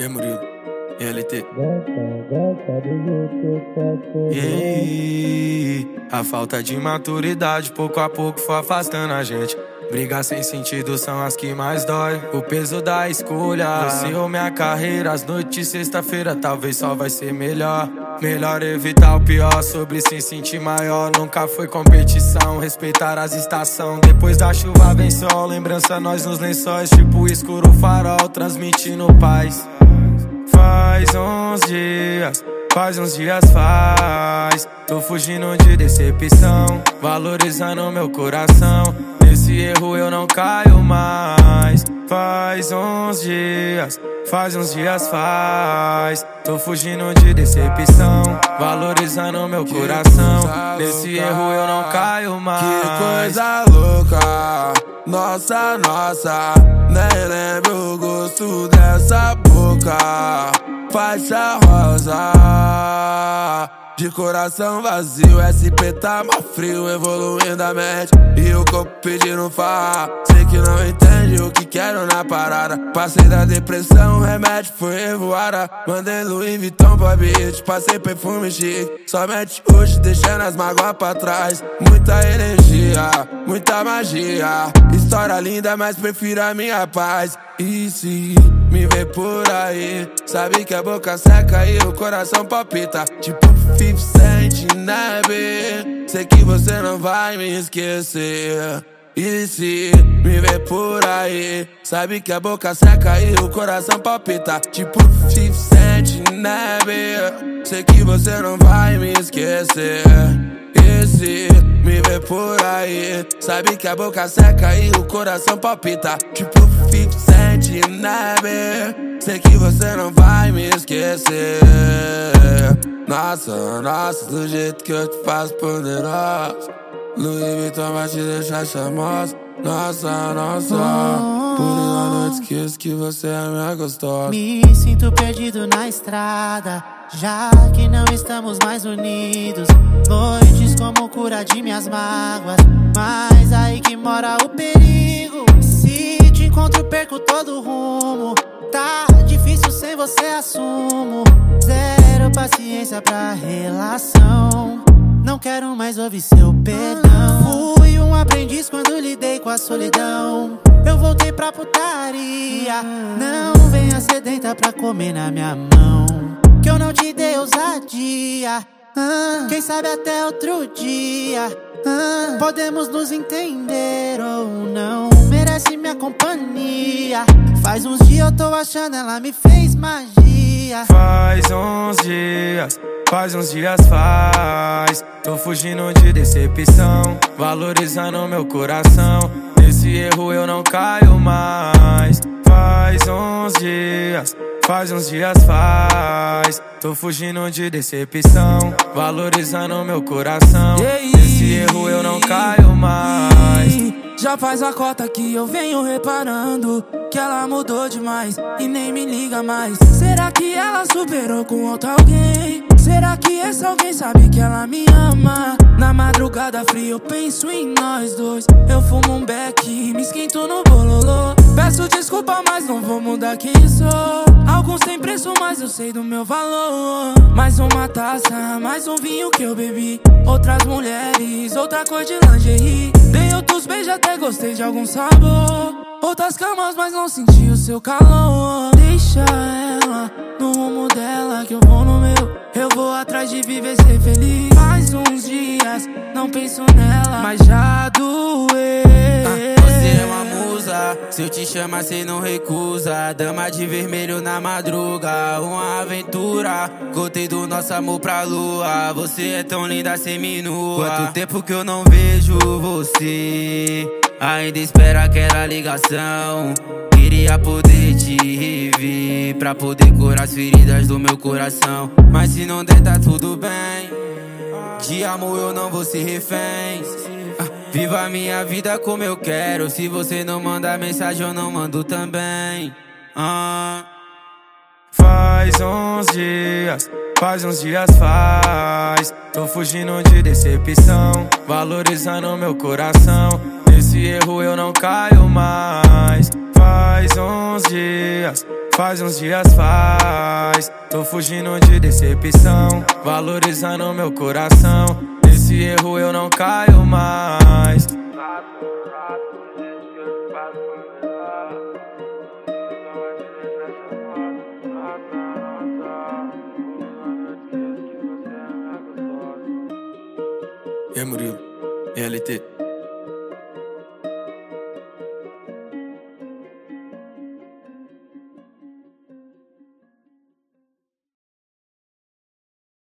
E aí, Murilo? E aí, LT? E a falta de maturidade pouco a pouco foi afastando a gente. Brigas sem sentido são as que mais dói. O peso da escolha, você ou minha carreira. As noites de sexta-feira talvez só vai ser melhor. Melhor evitar o pior, sobre se sentir maior. Nunca foi competição, respeitar as estações. Depois da chuva vem sol, lembrança nós nos lençóis. Tipo escuro farol, transmitindo paz. Faz uns dias faz. Tô fugindo de decepção, valorizando meu coração. Nesse erro eu não caio mais. Faz uns dias faz. Tô fugindo de decepção, valorizando meu coração. Nesse erro eu não caio mais. Que coisa louca, nossa, nem lembro o gosto dessa boca. Faixa rosa, de coração vazio, SP tá mal frio, evoluindo a mente e o corpo pedindo farra. Sei que não entende o que quero na parada. Passei da depressão, o remédio foi revoada. Mandei Louis Vuitton pra beat, passei perfume chique. Somente hoje deixando as mágoas pra trás. Muita energia, muita magia. História linda, mas prefiro a minha paz. E se me vê por aí, sabe que a boca seca e o coração palpita. Tipo 50 Cent, né, B? Sei que você não vai me esquecer. E se me vê por aí, sabe que a boca seca e o coração palpita. Tipo 50 Cent, né, B? Sei que você não vai me esquecer. E se me vê por aí, sabe que a boca seca e o coração palpita. Tipo 50 Cent, né, B? Sei que você não vai me esquecer. Nossa, do jeito que eu te faço poderoso. Louis Vuitton vai te deixar charmosa. Nossa, por uma noite esqueço que você é minha gostosa. Me sinto perdido na estrada, já que não estamos mais unidos. Noites como cura de minhas mágoas, mas aí que mora o perigo. Se te encontro perco todo o rumo. Tá difícil sem você, assumo. Zero paciência pra relação. Não quero mais ouvir seu perdão. Fui um aprendiz quando lidei com a solidão. Eu voltei pra putaria. Não venha sedenta pra comer na minha mão, que eu não te dei ousadia. Quem sabe até outro dia podemos nos entender ou não. Merece minha companhia. Faz uns dias eu tô achando ela me fez magia. Faz uns dias faz. Tô fugindo de decepção, valorizando meu coração. Nesse erro eu não caio mais. Faz uns dias faz. Tô fugindo de decepção, valorizando meu coração. Nesse erro eu não caio mais. Já faz a cota que eu venho reparando que ela mudou demais e nem me liga mais. Será que ela superou com outro alguém? Será que esse alguém sabe que ela me ama? Na madrugada fria eu penso em nós dois. Eu fumo um beck e me esquento no bololô. Peço desculpa, mas não vou mudar quem sou. Alguns têm preço, mas eu sei do meu valor. Mais uma taça, mais um vinho que eu bebi. Outras mulheres, outra cor de lingerie. Dei outros beijos, até gostei de algum sabor. Outras camas, mas não senti o seu calor. Deixa ela no rumo dela, que eu vou no meu. Eu vou atrás de viver, ser feliz. Faz uns dias, não penso nela, mas já doeu. Você é uma musa, se eu te chamar cê não recusa. Dama de vermelho na madruga, uma aventura. Contei do nosso amor pra lua. Você é tão linda, seminua. Quanto tempo que eu não vejo você, ainda espera aquela ligação. Queria poder te rever, pra poder curar as feridas do meu coração. Mas se não der, tá tudo bem. De amor eu não vou ser refém. Viva a minha vida como eu quero. Se você não mandar mensagem, eu não mando também. Faz uns dias faz. Tô fugindo de decepção, valorizando meu coração. Nesse erro eu não caio mais. Faz uns Faz uns dias faz, tô fugindo de decepção, valorizando meu coração. Nesse erro eu não caio mais. E aí, Murilo, LT.